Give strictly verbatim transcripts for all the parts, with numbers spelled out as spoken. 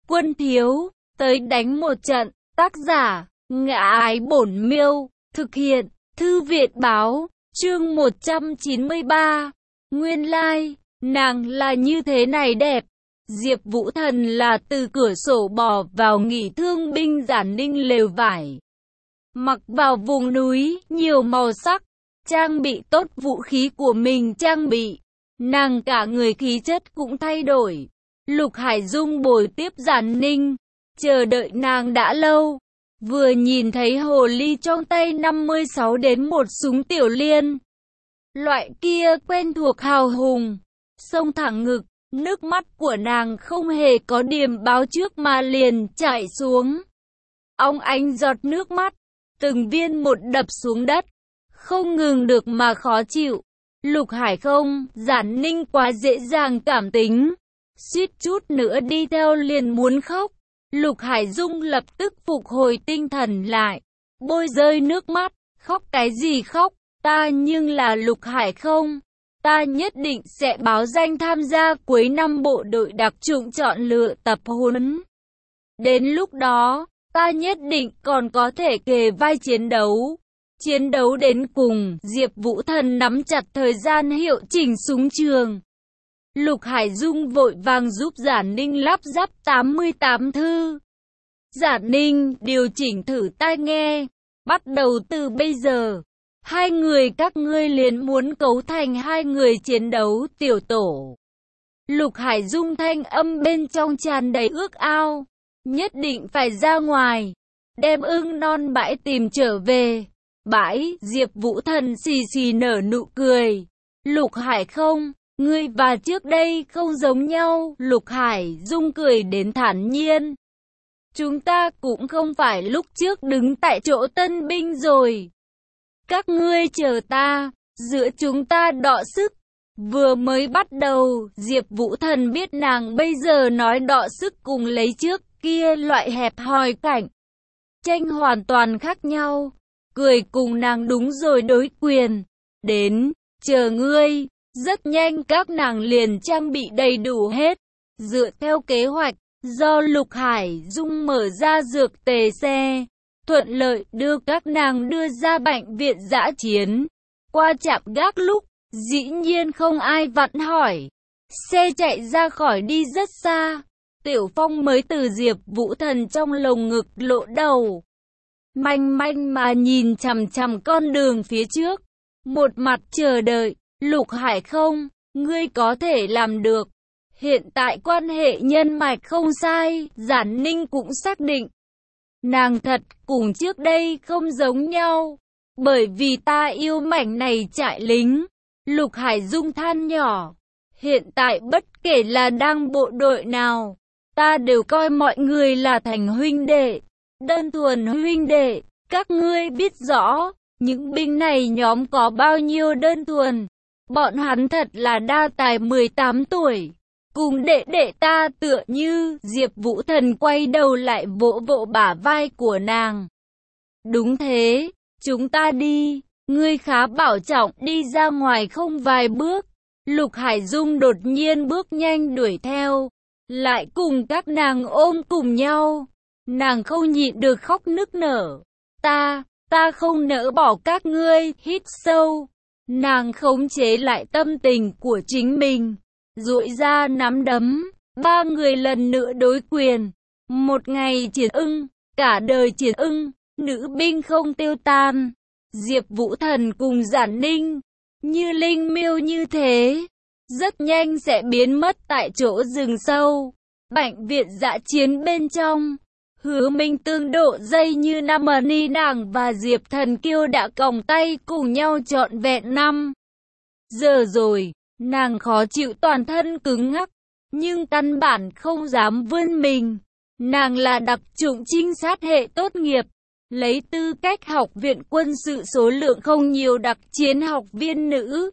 Quân thiếu, tới đánh một trận. Tác giả, Ngã Ái Bổn Miêu. Thực hiện, Thư viện báo. Chương một trăm chín mươi ba. Nguyên lai, like, nàng là như thế này đẹp. Diệp Vũ Thần là từ cửa sổ bò vào nghỉ thương binh Giản Ninh lều vải. Mặc vào vùng núi, nhiều màu sắc, trang bị tốt vũ khí của mình trang bị. Nàng cả người khí chất cũng thay đổi. Lục Hải Dung bồi tiếp Giản Ninh, chờ đợi nàng đã lâu. Vừa nhìn thấy hồ ly trong tay năm mươi sáu đến một súng tiểu liên. Loại kia quen thuộc hào hùng, xông thẳng ngực, nước mắt của nàng không hề có điềm báo trước mà liền chảy xuống. Óng ánh giọt nước mắt, từng viên một đập xuống đất, không ngừng được mà khó chịu. Lục Hải không, Giản Ninh quá dễ dàng cảm tính, suýt chút nữa đi theo liền muốn khóc. Lục Hải Dung lập tức phục hồi tinh thần lại, bôi rơi nước mắt, khóc cái gì khóc, ta nhưng là Lục Hải không, ta nhất định sẽ báo danh tham gia cuối năm bộ đội đặc chủng chọn lựa tập huấn. Đến lúc đó, ta nhất định còn có thể kề vai chiến đấu, chiến đấu đến cùng. Diệp Vũ Thần nắm chặt thời gian hiệu chỉnh súng trường. Lục Hải Dung vội vàng giúp Giản Ninh lắp ráp tám mươi tám thư. Giản Ninh điều chỉnh thử tai nghe. Bắt đầu từ bây giờ, hai người các ngươi liền muốn cấu thành hai người chiến đấu tiểu tổ. Lục Hải Dung thanh âm bên trong tràn đầy ước ao. Nhất định phải ra ngoài, đem ưng non bãi tìm trở về. Bãi, Diệp Vũ Thần xì xì nở nụ cười. Lục Hải không, ngươi và trước đây không giống nhau. Lục Hải Dung cười đến thản nhiên. Chúng ta cũng không phải lúc trước đứng tại chỗ tân binh rồi. Các ngươi chờ ta, giữa chúng ta đọ sức. Vừa mới bắt đầu, Diệp Vũ Thần biết nàng bây giờ nói đọ sức cùng lấy trước kia loại hẹp hòi cảnh tranh hoàn toàn khác nhau. Cười cùng nàng đúng rồi đối quyền. Đến, chờ ngươi. Rất nhanh các nàng liền trang bị đầy đủ hết. Dựa theo kế hoạch, do Lục Hải Dung mở ra dược tề xe, thuận lợi đưa các nàng đưa ra bệnh viện dã chiến. Qua trạm gác lúc, dĩ nhiên không ai vặn hỏi. Xe chạy ra khỏi đi rất xa. Tiểu Phong mới từ Diệp Vũ Thần trong lồng ngực lộ đầu. Manh manh mà nhìn chằm chằm con đường phía trước. Một mặt chờ đợi. Lục Hải không, ngươi có thể làm được. Hiện tại quan hệ nhân mạch không sai, Giản Ninh cũng xác định. Nàng thật cùng trước đây không giống nhau. Bởi vì ta yêu mảnh này trại lính. Lục Hải Dung than nhỏ. Hiện tại bất kể là đang bộ đội nào, ta đều coi mọi người là thành huynh đệ. Đơn thuần huynh đệ, các ngươi biết rõ, những binh này nhóm có bao nhiêu đơn thuần. Bọn hắn thật là đa tài mười tám tuổi. Cùng đệ đệ ta tựa như. Diệp Vũ Thần quay đầu lại vỗ vỗ bả vai của nàng. Đúng thế, chúng ta đi. Ngươi khá bảo trọng đi ra ngoài không vài bước. Lục Hải Dung đột nhiên bước nhanh đuổi theo. Lại cùng các nàng ôm cùng nhau. Nàng không nhịn được khóc nức nở. Ta, ta không nỡ bỏ các ngươi. Hít sâu. Nàng khống chế lại tâm tình của chính mình, duỗi ra nắm đấm, ba người lần nữa đối quyền. Một ngày chiến ưng, cả đời chiến ưng, nữ binh không tiêu tan. Diệp Vũ Thần cùng Giản Ninh, như linh miêu như thế, rất nhanh sẽ biến mất tại chỗ rừng sâu. Bệnh viện dã chiến bên trong, Hứa Minh Tương độ dây như năm ni nàng và Diệp Thần Kiêu đã còng tay cùng nhau trọn vẹn năm giờ rồi. Nàng khó chịu toàn thân cứng ngắc, nhưng căn bản không dám vươn mình. Nàng là đặc chủng trinh sát hệ tốt nghiệp, lấy tư cách học viện quân sự số lượng không nhiều đặc chiến học viên nữ.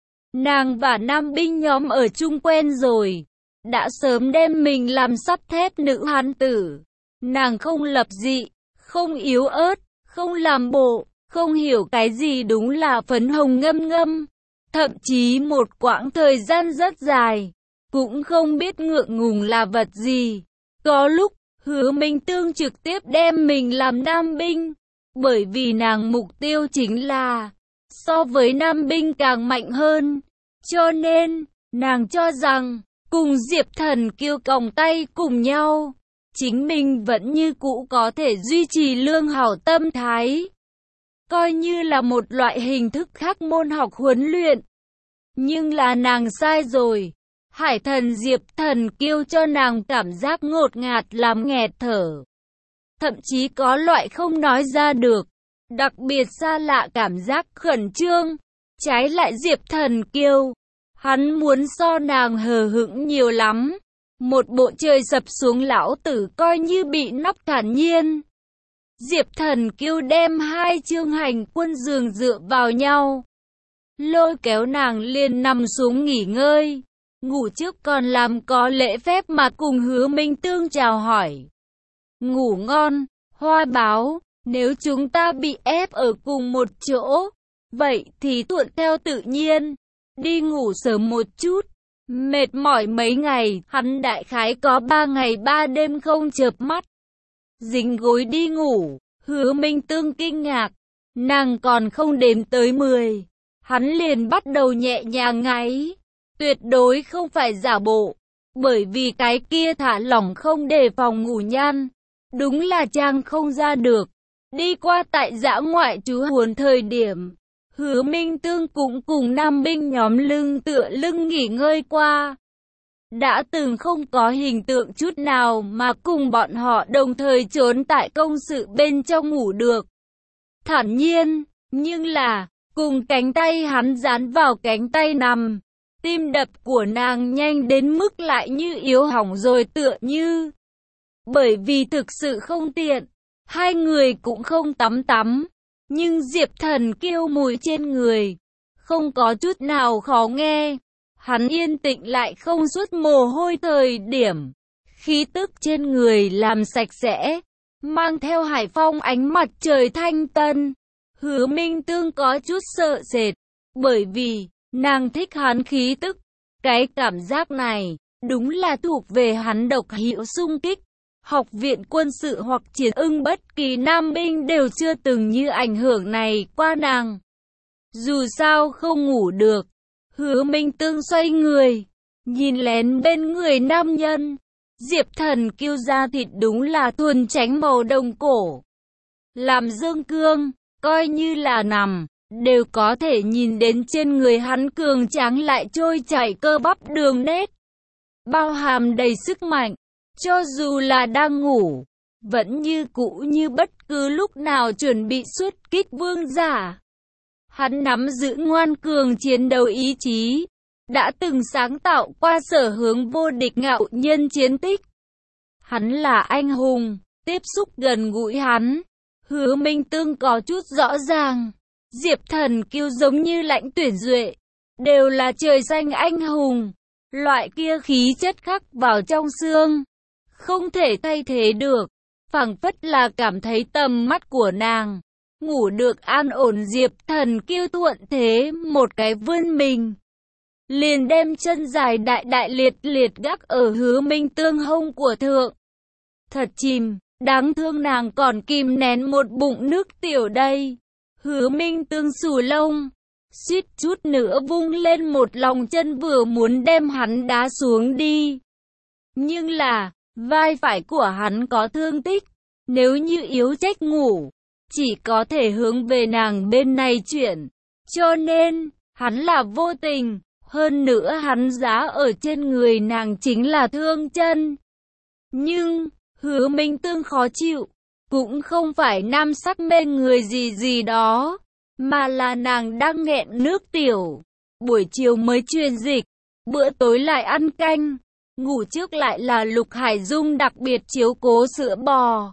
Nàng và nam binh nhóm ở chung quen rồi, đã sớm đem mình làm sắt thép nữ hán tử. Nàng không lập dị, không yếu ớt, không làm bộ, không hiểu cái gì đúng là phấn hồng ngâm ngâm. Thậm chí một quãng thời gian rất dài, cũng không biết ngượng ngùng là vật gì. Có lúc, Hứa Minh Tương trực tiếp đem mình làm nam binh, bởi vì nàng mục tiêu chính là so với nam binh càng mạnh hơn. Cho nên, nàng cho rằng, cùng Diệp Thần Kiêu còng tay cùng nhau, chính mình vẫn như cũ có thể duy trì lương hảo tâm thái. Coi như là một loại hình thức khác môn học huấn luyện. Nhưng là nàng sai rồi. Hải thần Diệp Thần Kiêu cho nàng cảm giác ngột ngạt làm nghẹt thở. Thậm chí có loại không nói ra được. Đặc biệt xa lạ cảm giác khẩn trương. Trái lại Diệp Thần Kiêu, hắn muốn so nàng hờ hững nhiều lắm. Một bộ trời sập xuống lão tử coi như bị nóc thản nhiên. Diệp Thần Kiêu đem hai chương hành quân giường dựa vào nhau. Lôi kéo nàng liền nằm xuống nghỉ ngơi. Ngủ trước còn làm có lễ phép mà cùng Hứa Minh Tương chào hỏi. Ngủ ngon, Hoa Báo, nếu chúng ta bị ép ở cùng một chỗ, vậy thì thuận theo tự nhiên, đi ngủ sớm một chút. Mệt mỏi mấy ngày, hắn đại khái có ba ngày ba đêm không chợp mắt. Dính gối đi ngủ, Hứa Minh Tương kinh ngạc, nàng còn không đếm tới mười. Hắn liền bắt đầu nhẹ nhàng ngáy, tuyệt đối không phải giả bộ, bởi vì cái kia thả lỏng không đề phòng ngủ nhan, đúng là trang không ra được. Đi qua tại dã ngoại trú huấn thời điểm, Hứa Minh Tương cũng cùng nam binh nhóm lưng tựa lưng nghỉ ngơi qua. Đã từng không có hình tượng chút nào mà cùng bọn họ đồng thời trốn tại công sự bên trong ngủ được. Thản nhiên, nhưng là, cùng cánh tay hắn dán vào cánh tay nằm, tim đập của nàng nhanh đến mức lại như yếu hỏng rồi tựa như. Bởi vì thực sự không tiện, hai người cũng không tắm tắm, nhưng Diệp Thần Kiêu mùi trên người, không có chút nào khó nghe. Hắn yên tĩnh lại không suốt mồ hôi thời điểm, khí tức trên người làm sạch sẽ, mang theo hải phong ánh mặt trời thanh tân. Hứa Minh Tương có chút sợ sệt, bởi vì nàng thích hắn khí tức. Cái cảm giác này đúng là thuộc về hắn độc hữu xung kích. Học viện quân sự hoặc chiến ưng bất kỳ nam binh đều chưa từng như ảnh hưởng này qua nàng. Dù sao không ngủ được, Hứa Minh Tương xoay người, nhìn lén bên người nam nhân. Diệp Thần Kiêu da thịt đúng là thuần tránh màu đồng cổ. Làm dương cương, coi như là nằm, đều có thể nhìn đến trên người hắn cường tráng lại trôi chảy cơ bắp đường nét. Bao hàm đầy sức mạnh, cho dù là đang ngủ, vẫn như cũ như bất cứ lúc nào chuẩn bị xuất kích vương giả. Hắn nắm giữ ngoan cường chiến đấu ý chí, đã từng sáng tạo qua sở hướng vô địch ngạo nhân chiến tích. Hắn là anh hùng, tiếp xúc gần gũi hắn, Hứa Minh Tương có chút rõ ràng. Diệp Thần Kiêu giống như Lãnh Tuyển Duệ, đều là trời xanh anh hùng, loại kia khí chất khắc vào trong xương, không thể thay thế được. Phảng phất là cảm thấy tầm mắt của nàng ngủ được an ổn. Diệp Thần Kiêu thuận thế một cái vươn mình, liền đem chân dài đại đại liệt liệt gác ở Hứa Minh Tương hông của thượng. Thật chìm, đáng thương nàng còn kìm nén một bụng nước tiểu đây. Hứa Minh Tương xù lông, suýt chút nữa vung lên một lòng chân vừa muốn đem hắn đá xuống đi. Nhưng là, vai phải của hắn có thương tích, nếu như yếu trách ngủ, chỉ có thể hướng về nàng bên này chuyển. Cho nên, hắn là vô tình, hơn nữa hắn giá ở trên người nàng chính là thương chân. Nhưng, Hứa Minh Tương khó chịu, cũng không phải nam sắc mê người gì gì đó, mà là nàng đang nghẹn nước tiểu. Buổi chiều mới truyền dịch, bữa tối lại ăn canh, ngủ trước lại là Lục Hải Dung đặc biệt chiếu cố sữa bò.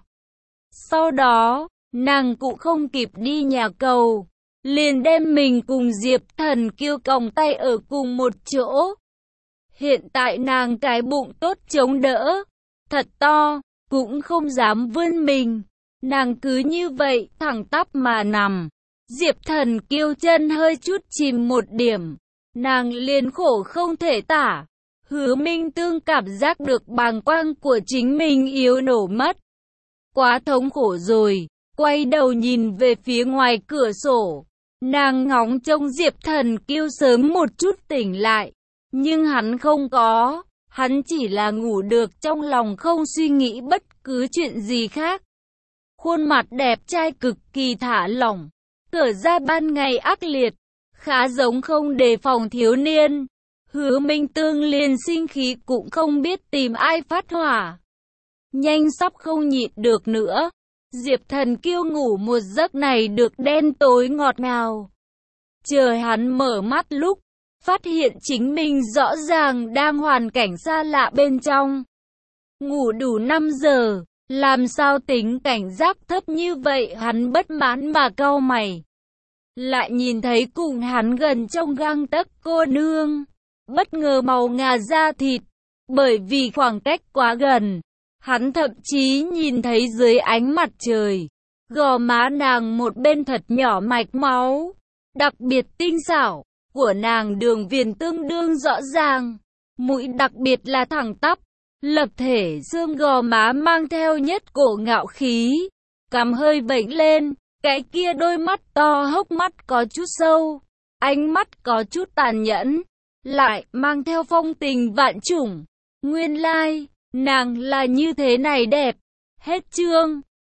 Sau đó, nàng cũng không kịp đi nhà cầu, liền đem mình cùng Diệp Thần Kiêu còng tay ở cùng một chỗ. Hiện tại nàng cái bụng tốt chống đỡ, thật to, cũng không dám vươn mình. Nàng cứ như vậy thẳng tắp mà nằm. Diệp Thần Kiêu chân hơi chút chìm một điểm, nàng liền khổ không thể tả. Hứa Minh Tương cảm giác được bàng quang của chính mình yếu nổ mất. Quá thống khổ rồi, quay đầu nhìn về phía ngoài cửa sổ. Nàng ngóng trông Diệp Thần Kiêu sớm một chút tỉnh lại. Nhưng hắn không có, hắn chỉ là ngủ được trong lòng không suy nghĩ bất cứ chuyện gì khác. Khuôn mặt đẹp trai cực kỳ thả lỏng, tỏ ra ban ngày ác liệt, khá giống không đề phòng thiếu niên. Hứa Minh Tương liền sinh khí cũng không biết tìm ai phát hỏa. Nhanh sắp không nhịn được nữa. Diệp Thần Kiêu ngủ một giấc này được đen tối ngọt ngào. Chờ hắn mở mắt lúc, phát hiện chính mình rõ ràng đang hoàn cảnh xa lạ bên trong. Ngủ đủ năm giờ, làm sao tính cảnh giác thấp như vậy, hắn bất mãn mà cau mày. Lại nhìn thấy cùng hắn gần trong gang tấc cô nương, bất ngờ màu ngà da thịt, bởi vì khoảng cách quá gần, hắn thậm chí nhìn thấy dưới ánh mặt trời, gò má nàng một bên thật nhỏ mạch máu, đặc biệt tinh xảo, của nàng đường viền tương đương rõ ràng, mũi đặc biệt là thẳng tắp, lập thể xương gò má mang theo nhất cổ ngạo khí, cằm hơi vểnh lên, cái kia đôi mắt to hốc mắt có chút sâu, ánh mắt có chút tàn nhẫn, lại mang theo phong tình vạn trùng. Nguyên lai, like, nàng là như thế này đẹp. Hết chương.